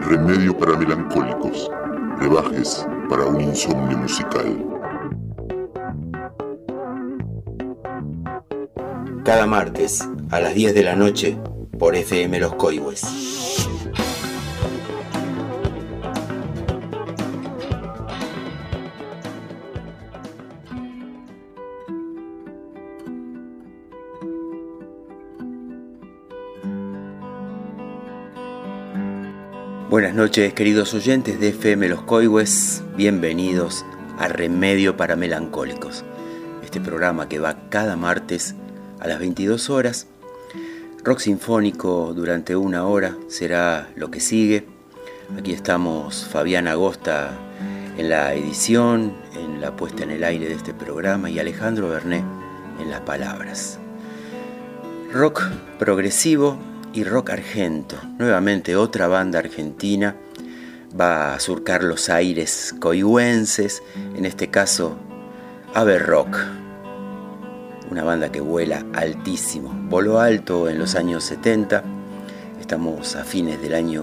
Remedio para melancólicos, brebajes para un insomnio musical. Cada martes a las 10 de la noche por FM Los Coihues. Buenas noches, queridos oyentes de FM Los Coihues, bienvenidos a Remedio para Melancólicos, este programa que va cada martes a las 22 horas. Rock sinfónico durante una hora será lo que sigue. Aquí estamos Fabián Agosta en la edición, en la puesta en el aire de este programa y Alejandro Bernet en las palabras. Rock progresivo y rock argento. Nuevamente otra banda argentina va a surcar los aires coihuenses, en este caso Ave Rock, una banda que vuela altísimo, voló alto en los años 70, estamos a fines del año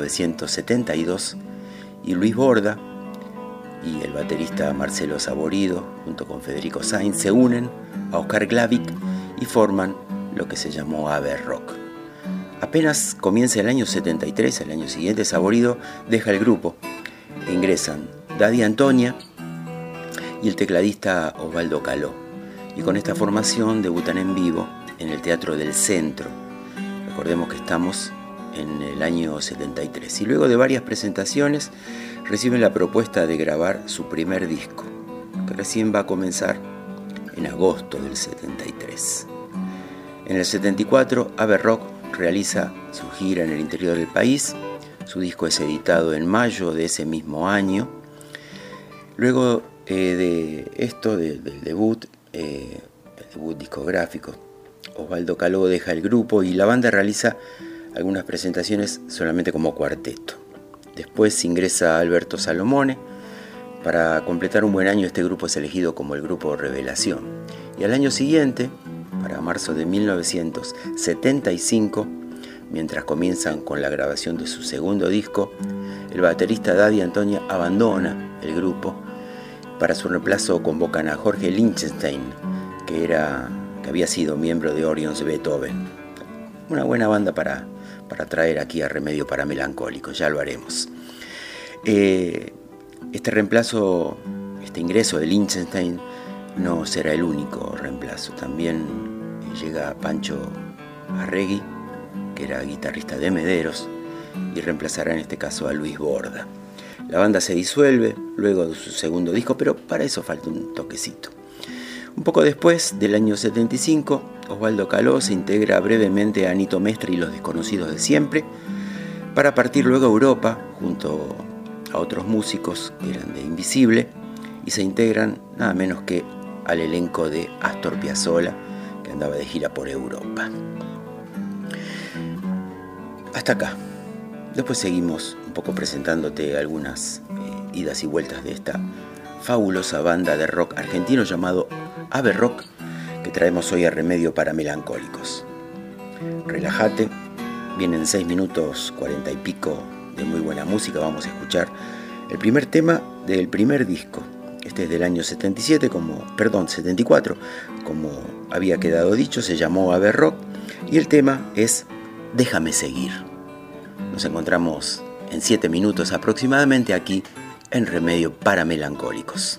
1972 y Luis Borda y el baterista Marcelo Saborido junto con Federico Sainz se unen a Oscar Glavik y forman lo que se llamó Ave Rock. Apenas comienza el año 73, el año siguiente, Saborido deja el grupo e ingresan Daddy Antonia y el tecladista Osvaldo Caló. Y con esta formación debutan en vivo en el Teatro del Centro. Recordemos que estamos en el año 73. Y luego de varias presentaciones reciben la propuesta de grabar su primer disco, que recién va a comenzar en agosto del 73. En el 74, Ave Rock realiza su gira en el interior del país. Su disco es editado en mayo de ese mismo año. Luego de esto, del debut, el debut discográfico, Osvaldo Caló deja el grupo y la banda realiza algunas presentaciones solamente como cuarteto. Después ingresa Alberto Salomone. Para completar un buen año, este grupo es elegido como el grupo Revelación. Y al año siguiente, para marzo de 1975, mientras comienzan con la grabación de su segundo disco, el baterista Daddy Antonia abandona el grupo. Para su reemplazo convocan a Jorge Lichtenstein, que había sido miembro de Orion's Beethoven. Una buena banda para traer aquí a Remedio para Melancólicos, ya lo haremos. Este reemplazo, este ingreso de Lichtenstein no será el único reemplazo. También llega Pancho Arregui, que era guitarrista de Mederos, y reemplazará en este caso a Luis Borda. La banda se disuelve luego de su segundo disco, pero para eso falta un toquecito. Un poco después, del año 75, Osvaldo Caló se integra brevemente a Anito Mestre y Los Desconocidos de Siempre, para partir luego a Europa junto a otros músicos que eran de Invisible, y se integran nada menos que al elenco de Astor Piazzolla, que andaba de gira por Europa. Hasta acá. Después seguimos un poco presentándote algunas idas y vueltas de esta fabulosa banda de rock argentino llamado Ave Rock, que traemos hoy a Remedio para Melancólicos. Relájate, vienen 6 minutos 40 y pico de muy buena música. Vamos a escuchar el primer tema del primer disco. Este es del año 74, como había quedado dicho, se llamó Ave Rock y el tema es Déjame Seguir. Nos encontramos en 7 minutos aproximadamente aquí en Remedio para Melancólicos.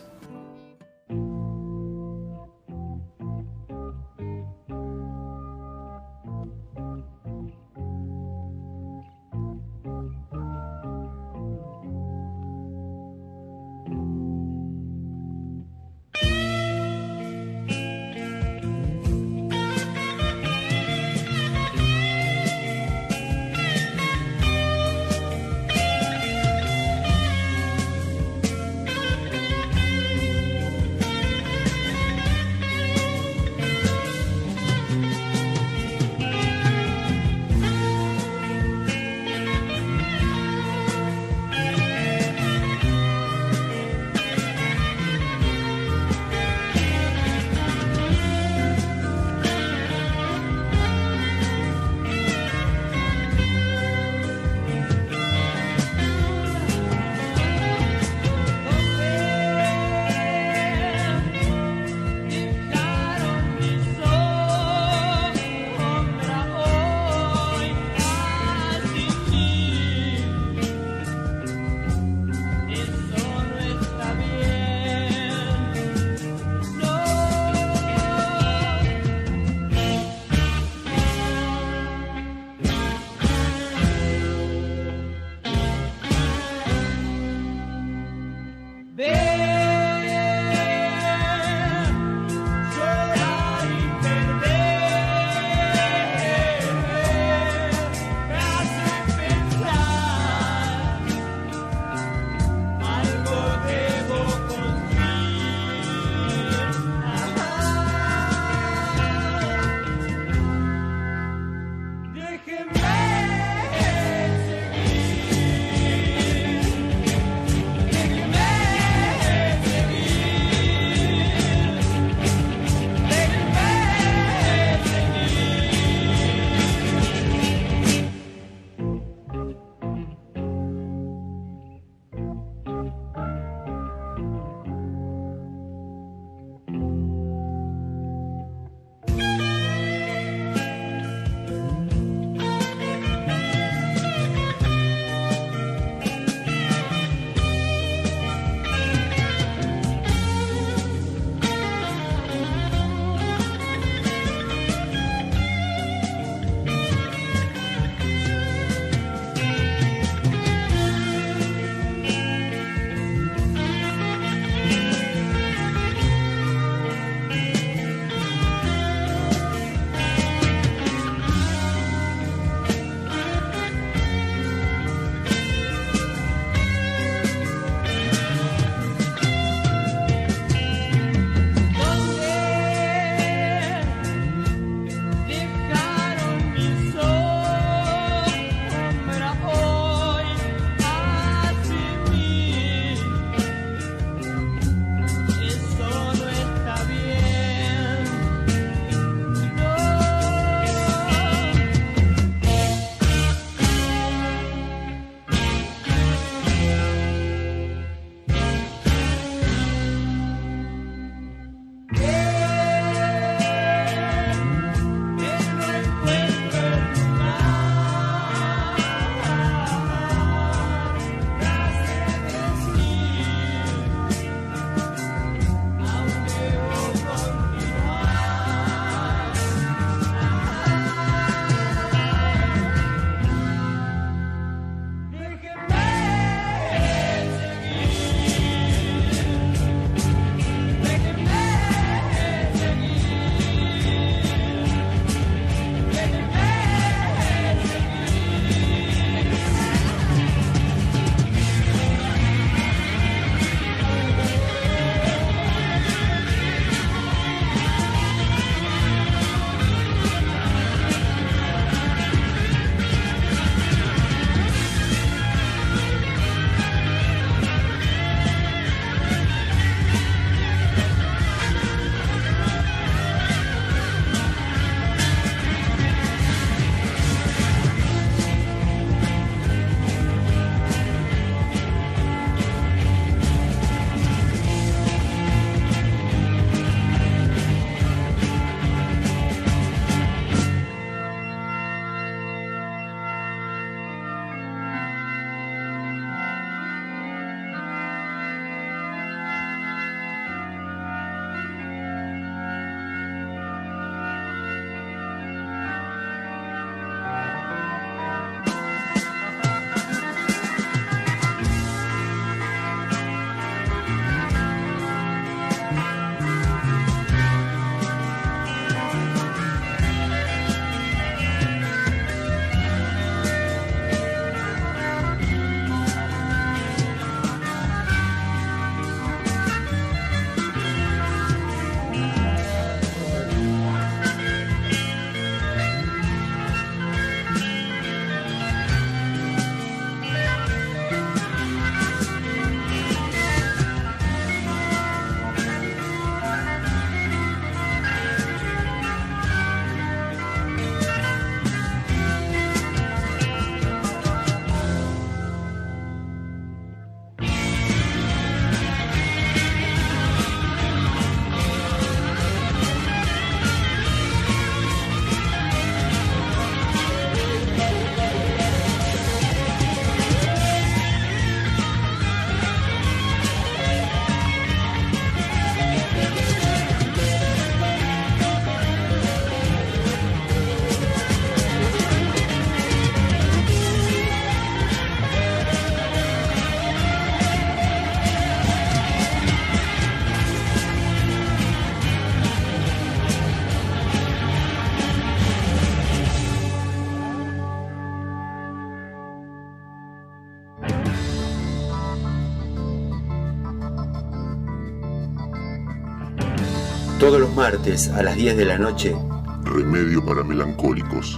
los martes a las 10 de la noche. Remedio para melancólicos.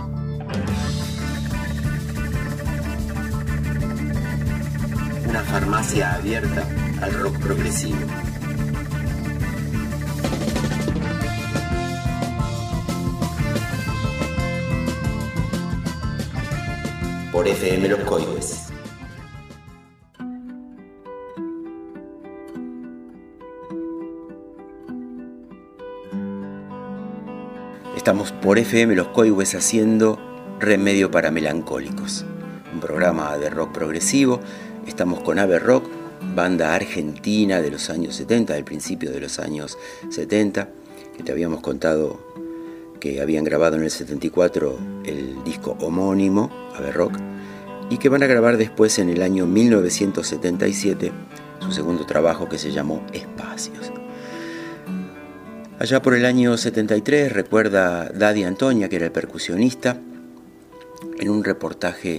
Una farmacia abierta al rock progresivo. Por FM Los Coihues. Estamos por FM Los Coihues haciendo Remedio para Melancólicos, un programa de rock progresivo. Estamos con Ave Rock, banda argentina de los años 70, del principio de los años 70, que te habíamos contado que habían grabado en el 74 el disco homónimo, Ave Rock, y que van a grabar después en el año 1977 su segundo trabajo, que se llamó Espacios. Allá por el año 73, recuerda Daddy Antonia, que era el percusionista, en un reportaje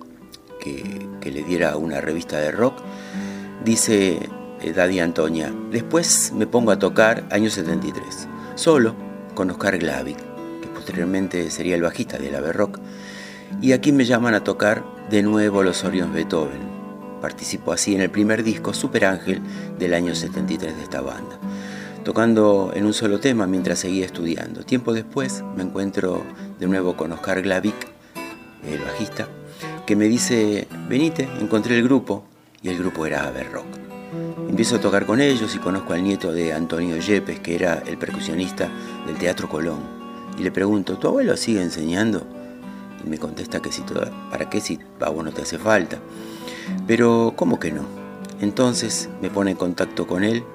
que le diera a una revista de rock, dice Daddy Antonia: después me pongo a tocar, año 73, solo con Oscar Glavik, que posteriormente sería el bajista del Ave Rock, y aquí me llaman a tocar de nuevo los Orions Beethoven. Participó así en el primer disco, Super Ángel, del año 73 de esta banda, tocando en un solo tema mientras seguía estudiando. Tiempo después me encuentro de nuevo con Oscar Glavik, el bajista, que me dice: venite, encontré el grupo, y el grupo era Ave Rock. Empiezo a tocar con ellos y conozco al nieto de Antonio Yepes, que era el percusionista del Teatro Colón, y le pregunto: ¿tu abuelo sigue enseñando? Y me contesta que sí. ¿Para qué si a vos no te hace falta? Pero ¿cómo que no? Entonces me pone en contacto con él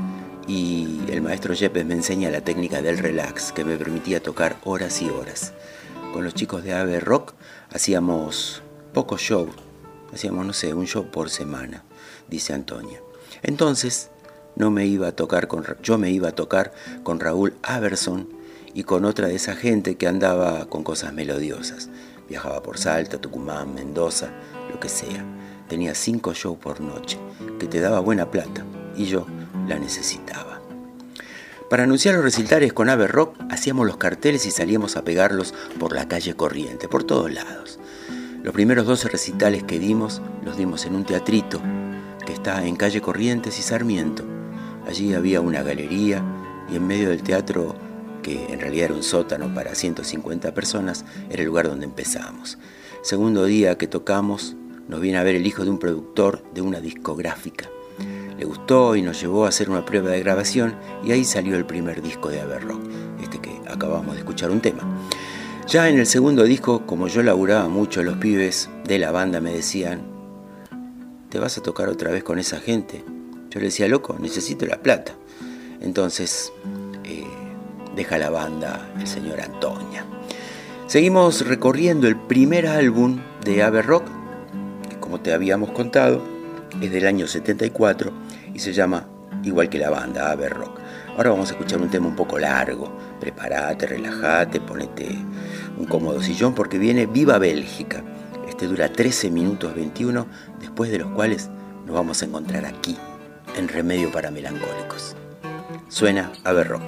y el maestro Yepes me enseña la técnica del relax, que me permitía tocar horas y horas. Con los chicos de Ave Rock hacíamos pocos shows, hacíamos, no sé, un show por semana, dice Antonia. Entonces yo me iba a tocar con Raúl Aberson y con otra de esa gente que andaba con cosas melodiosas. Viajaba por Salta, Tucumán, Mendoza, lo que sea. Tenía 5 shows por noche, que te daba buena plata, y yo la necesitaba. Para anunciar los recitales con Ave Rock hacíamos los carteles y salíamos a pegarlos por la calle Corriente, por todos lados. Los primeros 12 recitales que dimos, los dimos en un teatrito que está en calle Corrientes y Sarmiento. Allí había una galería y en medio del teatro, que en realidad era un sótano para 150 personas, era el lugar donde empezamos. Segundo día que tocamos, nos viene a ver el hijo de un productor de una discográfica. Le gustó y nos llevó a hacer una prueba de grabación, y ahí salió el primer disco de Ave Rock, este que acabamos de escuchar un tema. Ya en el segundo disco, como yo laburaba mucho, los pibes de la banda me decían: ¿te vas a tocar otra vez con esa gente? Yo le decía: loco, necesito la plata. Entonces deja la banda el señor Antonia. Seguimos recorriendo el primer álbum de Ave Rock, que, como te habíamos contado, es del año 74 y se llama igual que la banda, Ave Rock. Ahora vamos a escuchar un tema un poco largo. Prepárate, relájate, ponete un cómodo sillón, porque viene Viva Bélgica. Este dura 13 minutos 21, después de los cuales nos vamos a encontrar aquí, en Remedio para Melancólicos. Suena Ave Rock.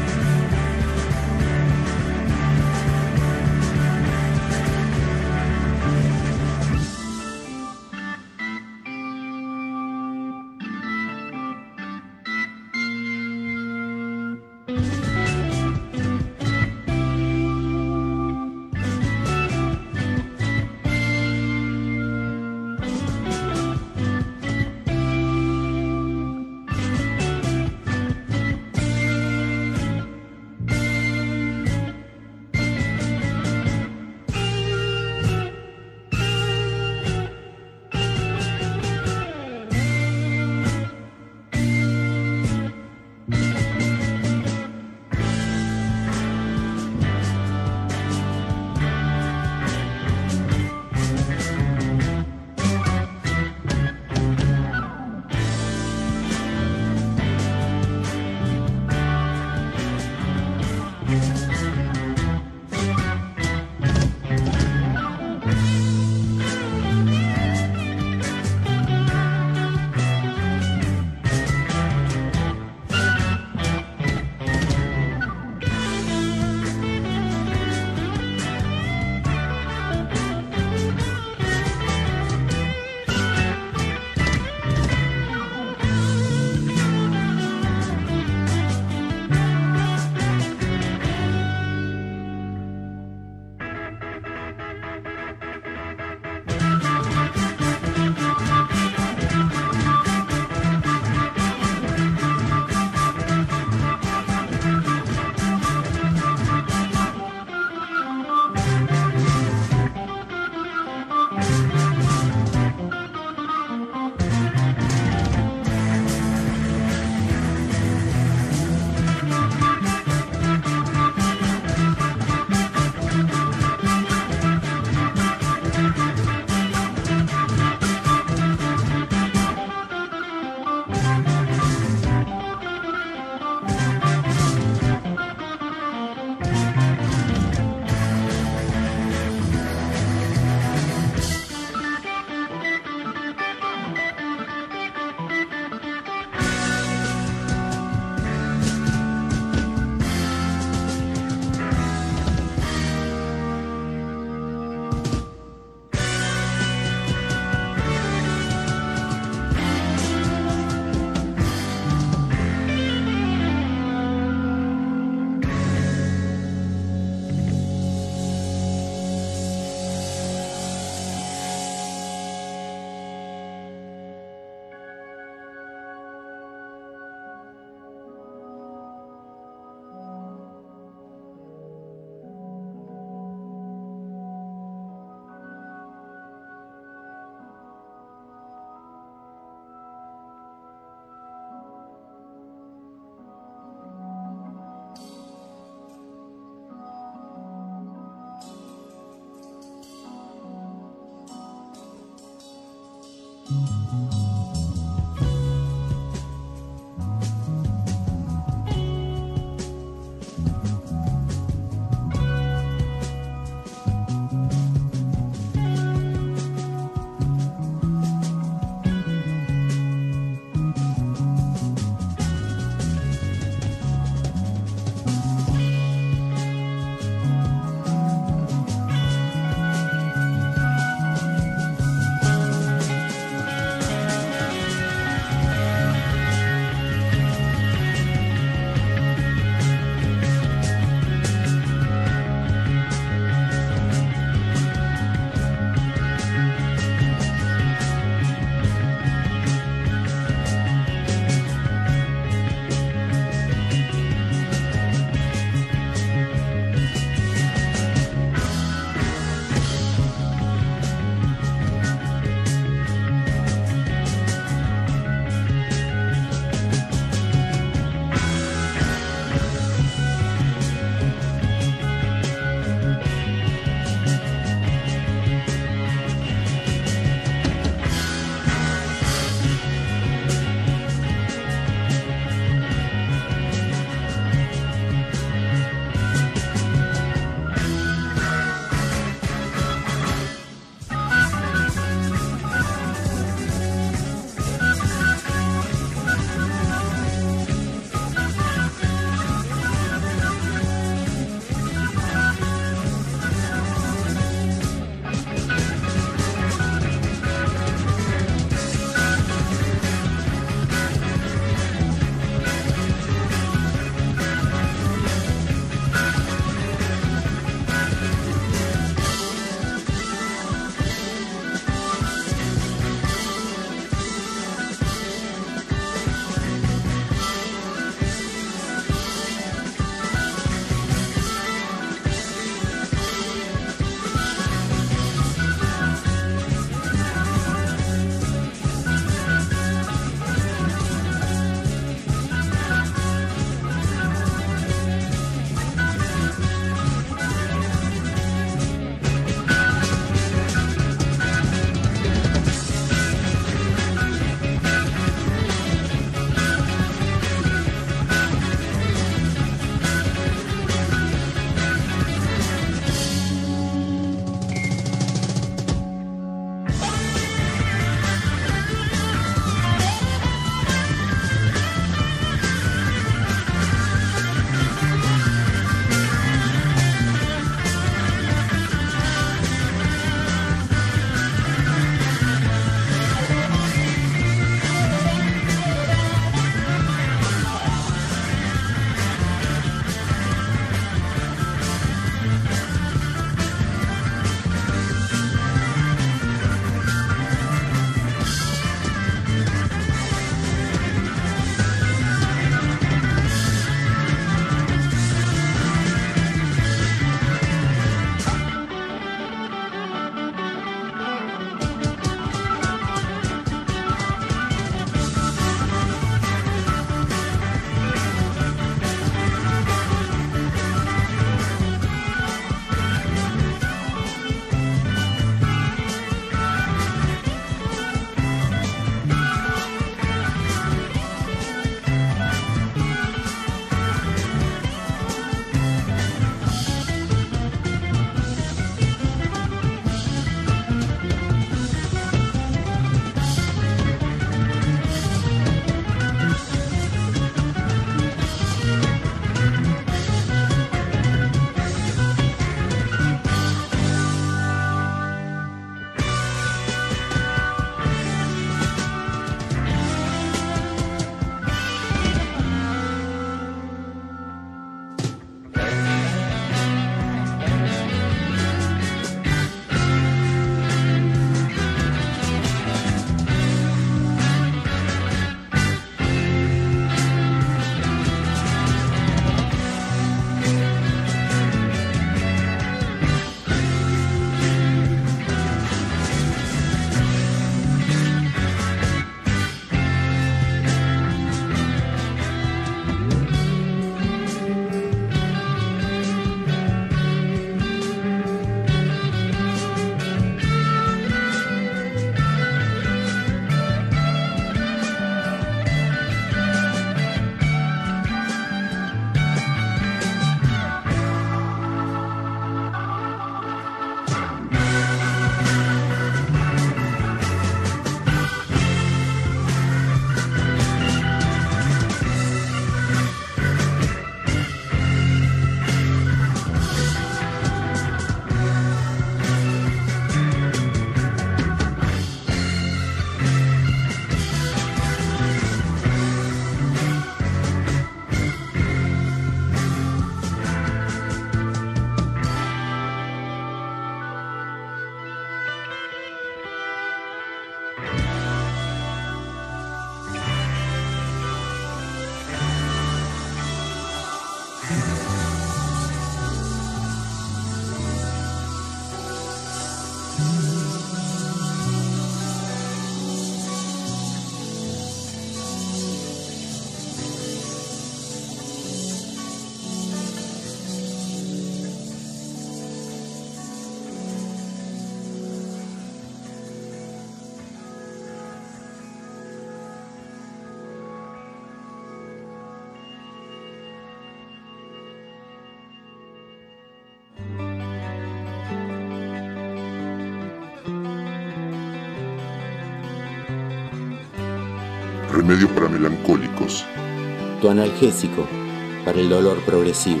Remedio para melancólicos. Tu analgésico para el dolor progresivo.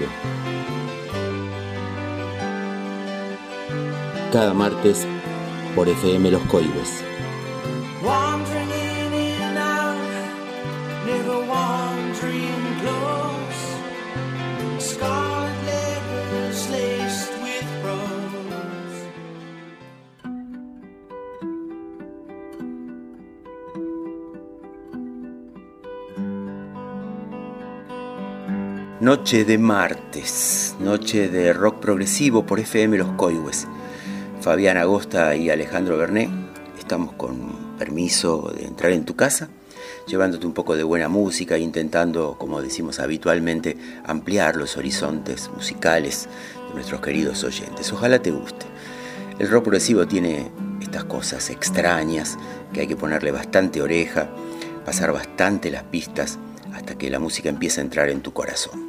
Cada martes por FM Los Coihues. Noche de martes, noche de rock progresivo por FM Los Coihues. Fabián Agosta y Alejandro Bernet, estamos con permiso de entrar en tu casa, llevándote un poco de buena música e intentando, como decimos habitualmente, ampliar los horizontes musicales de nuestros queridos oyentes. Ojalá te guste. El rock progresivo tiene estas cosas extrañas que hay que ponerle bastante oreja, pasar bastante las pistas hasta que la música empiece a entrar en tu corazón.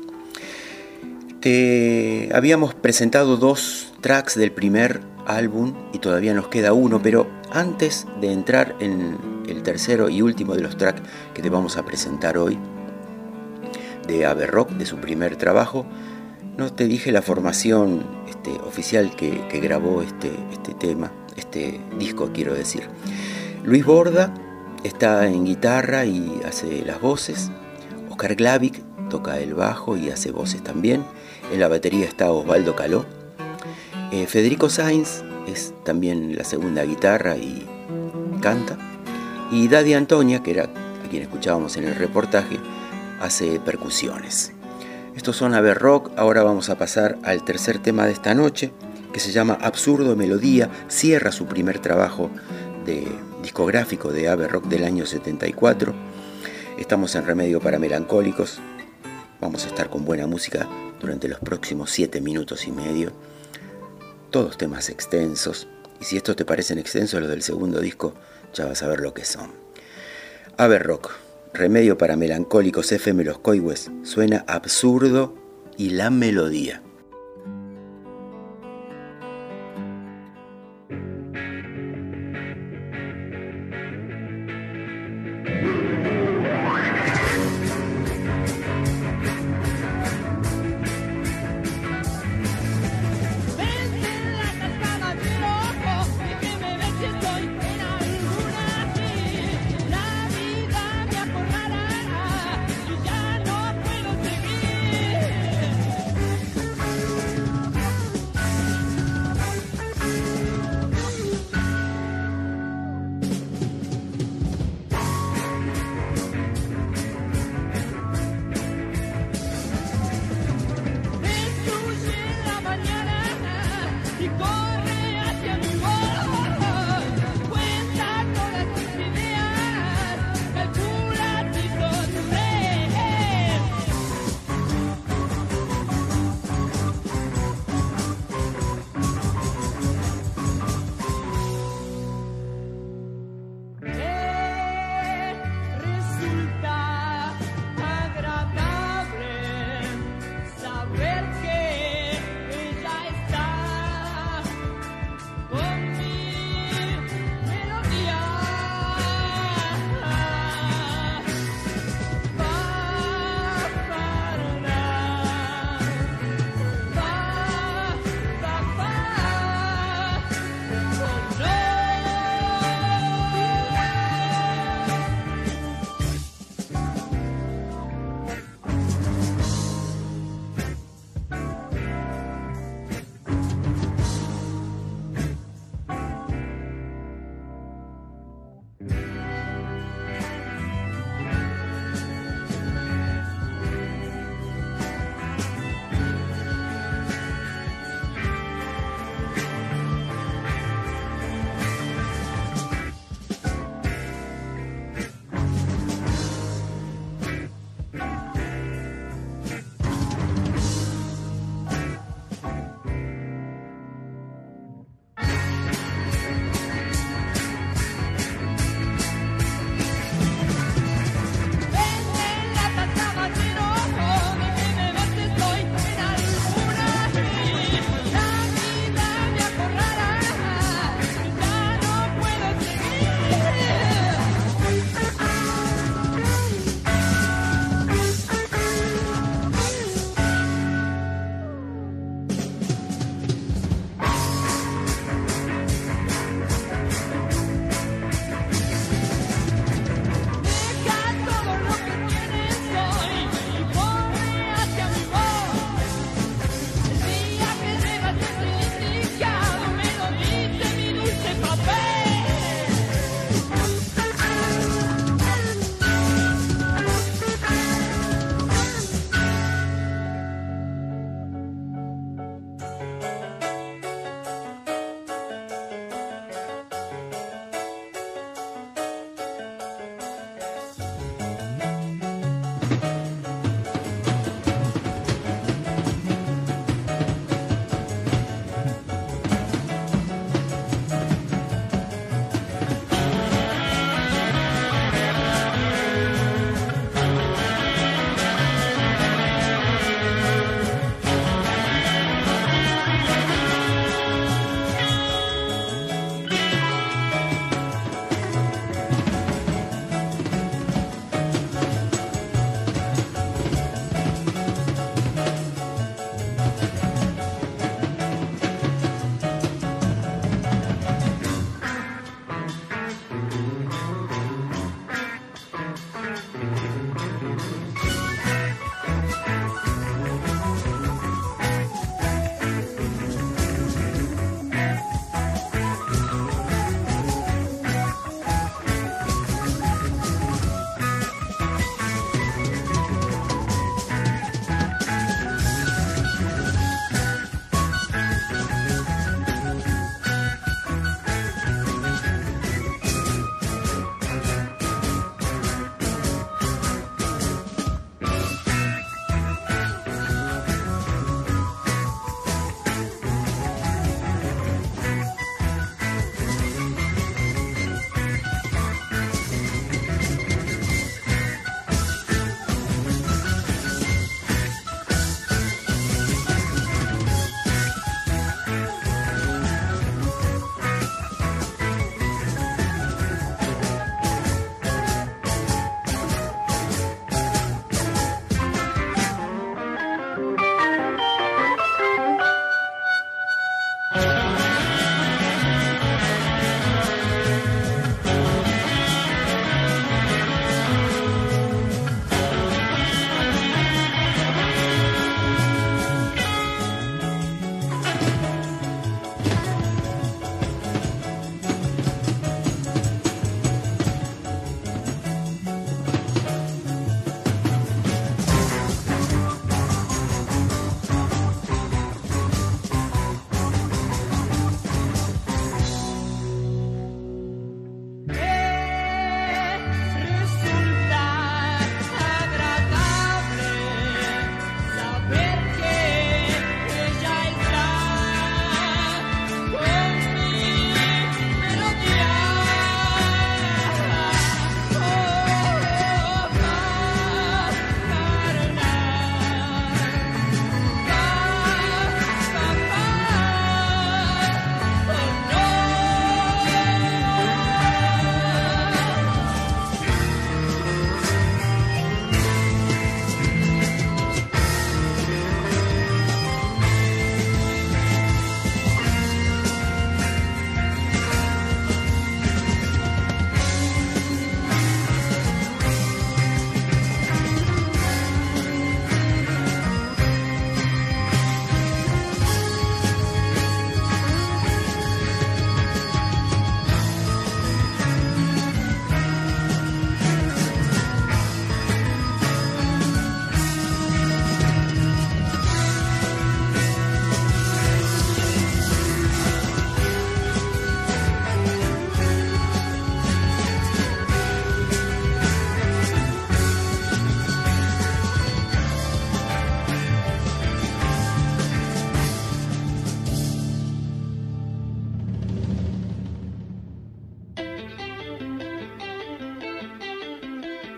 Te habíamos presentado 2 tracks del primer álbum y todavía nos queda uno, pero antes de entrar en el tercero y último de los tracks que te vamos a presentar hoy, de Ave Rock, de su primer trabajo, no te dije la formación oficial que grabó este disco, quiero decir. Luis Borda está en guitarra y hace las voces. Oscar Glavik toca el bajo y hace voces también. En la batería está Osvaldo Caló. Federico Sainz es también la segunda guitarra y canta. Y Daddy Antonia, que era a quien escuchábamos en el reportaje, hace percusiones. Estos son Ave Rock. Ahora vamos a pasar al tercer tema de esta noche, que se llama Absurdo Melodía. Cierra su primer trabajo discográfico de Ave Rock del año 74. Estamos en Remedio para Melancólicos. Vamos a estar con buena música durante los próximos 7 minutos y medio. Todos temas extensos. Y si estos te parecen extensos, los del segundo disco, ya vas a ver lo que son. Ave Rock, Remedio para Melancólicos, FM Los Coihues. Suena Absurdo y la melodía.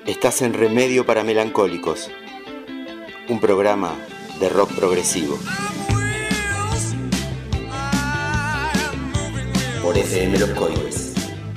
Estás en Remedio para Melancólicos, un programa de rock progresivo. Por FM Los Coihues.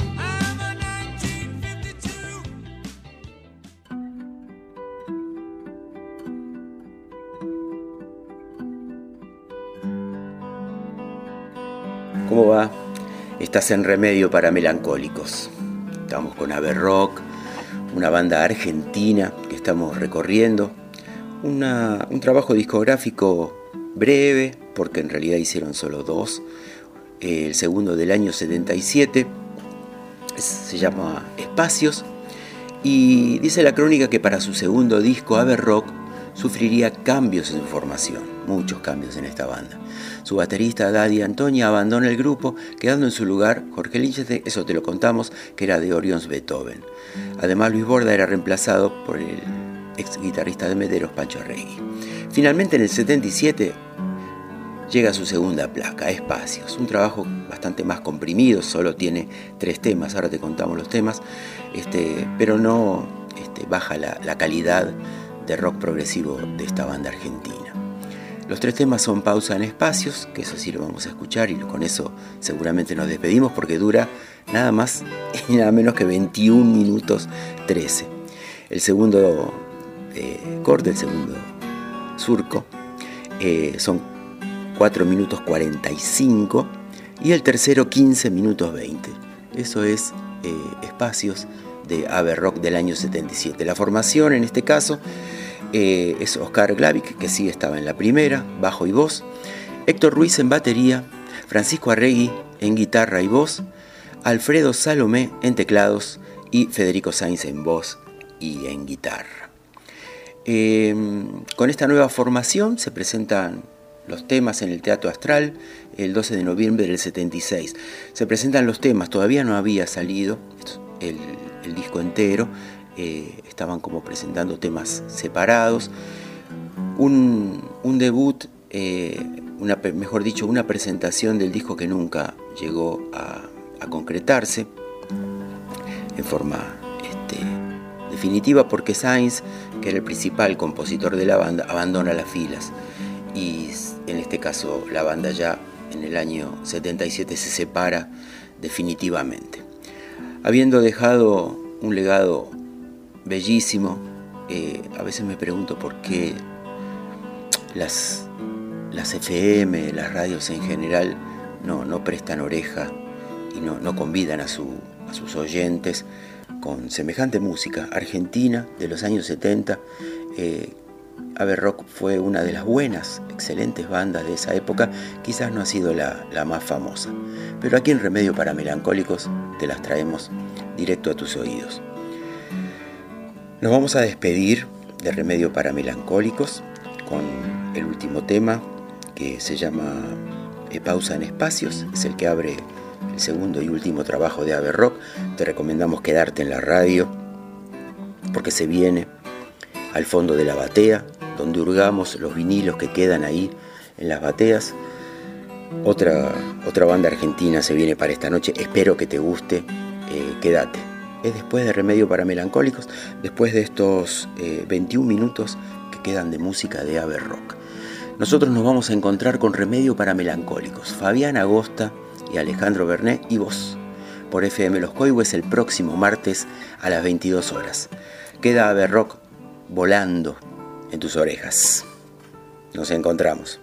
¿Cómo va? Estás en Remedio para Melancólicos. Estamos con Ave Rock, una banda argentina que estamos recorriendo. Un trabajo discográfico breve, porque en realidad hicieron solo dos. El segundo del año 77, se llama Espacios, y dice la crónica que para su segundo disco Ave Rock sufriría cambios en su formación, muchos cambios en esta banda. Su baterista Daddy Antonia abandona el grupo, quedando en su lugar Jorge Linchete, eso te lo contamos, que era de Orions Beethoven. Además, Luis Borda era reemplazado por el ex guitarrista de Mederos, Pancho Arregui. Finalmente, en el 77, llega su segunda placa, Espacios, un trabajo bastante más comprimido, solo tiene 3 temas, ahora te contamos los temas, pero no baja la calidad de rock progresivo de esta banda argentina. Los 3 temas son Pausa en Espacios, que eso sí lo vamos a escuchar y con eso seguramente nos despedimos porque dura nada más y nada menos que 21 minutos 13. El segundo corte, el segundo surco, son 4 minutos 45 y el tercero 15 minutos 20. Eso es Espacios de Ave Rock del año 77. La formación en este caso es Oscar Glavik, que sí estaba en la primera, bajo y voz, Héctor Ruiz en batería, Francisco Arregui en guitarra y voz, Alfredo Salomé en teclados y Federico Sainz en voz y en guitarra. Con esta nueva formación se presentan los temas en el Teatro Astral el 12 de noviembre del 76. Se presentan los temas, todavía no había salido el disco entero, estaban como presentando temas separados. Un debut, mejor dicho, una presentación del disco que nunca llegó a concretarse en forma definitiva, porque Sainz, que era el principal compositor de la banda, abandona las filas y en este caso la banda ya en el año 77 se separa definitivamente. Habiendo dejado un legado bellísimo, a veces me pregunto por qué las FM, las radios en general no prestan oreja y no convidan a sus oyentes con semejante música argentina de los años 70. Ave Rock fue una de las buenas, excelentes bandas de esa época, quizás no ha sido la más famosa, pero aquí en Remedio para Melancólicos te las traemos directo a tus oídos. Nos vamos a despedir de Remedio para Melancólicos con el último tema, que se llama Pausa en Espacios, es el que abre el segundo y último trabajo de Ave Rock. Te recomendamos quedarte en la radio porque se viene Al fondo de la batea, donde hurgamos los vinilos que quedan ahí en las bateas. Otra banda argentina se viene para esta noche, espero que te guste, quédate. Es después de Remedio para Melancólicos, después de estos 21 minutos que quedan de música de Ave Rock. Nosotros nos vamos a encontrar con Remedio para Melancólicos, Fabián Agosta y Alejandro Bernet y vos, por FM Los Coihues el próximo martes a las 22 horas. Queda Ave Rock volando en tus orejas. Nos encontramos.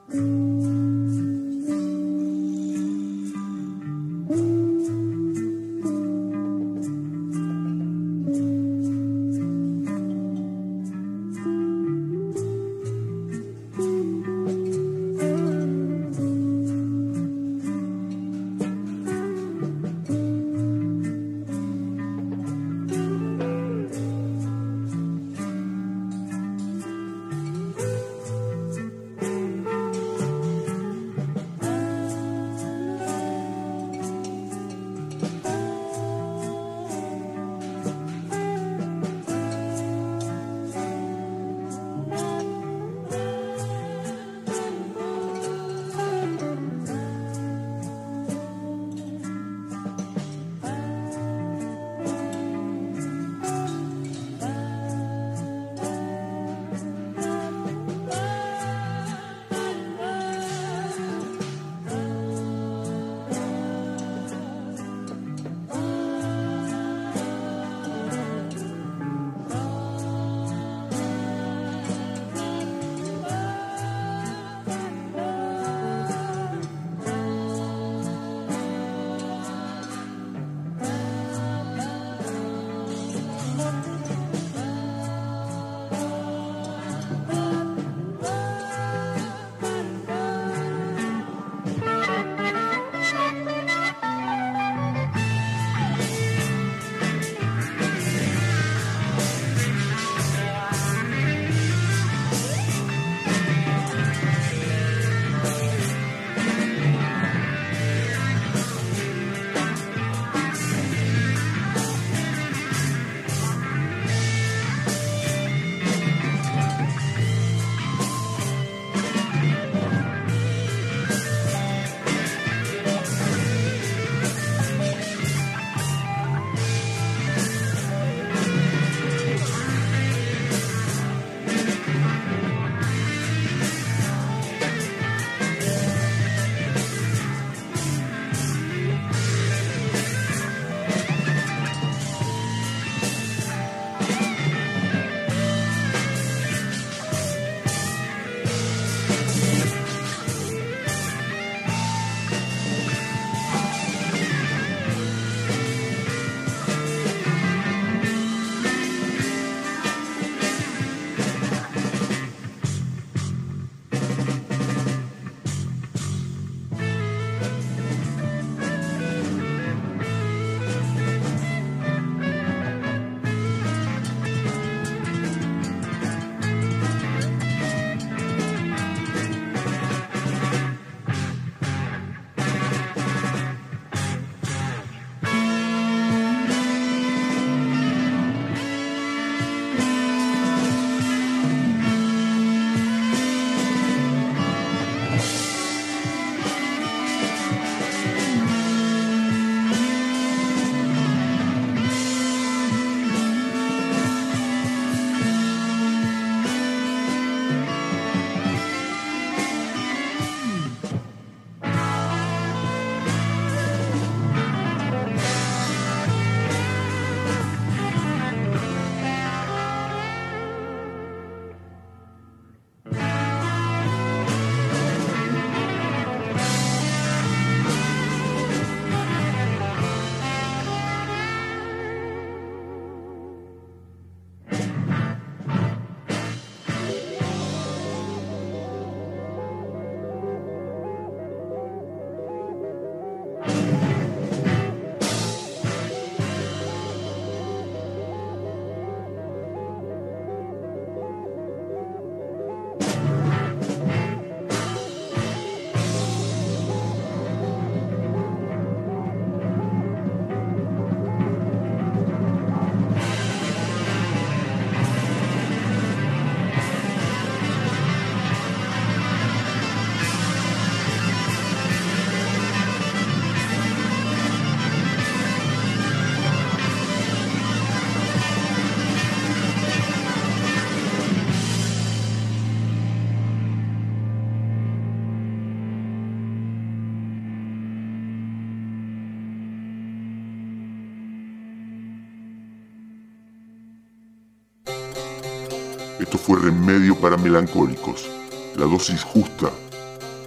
Esto fue Remedio para Melancólicos, la dosis justa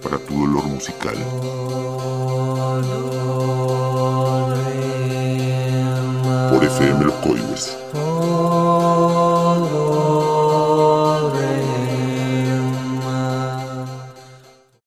para tu dolor musical. Por FM Los Coihues.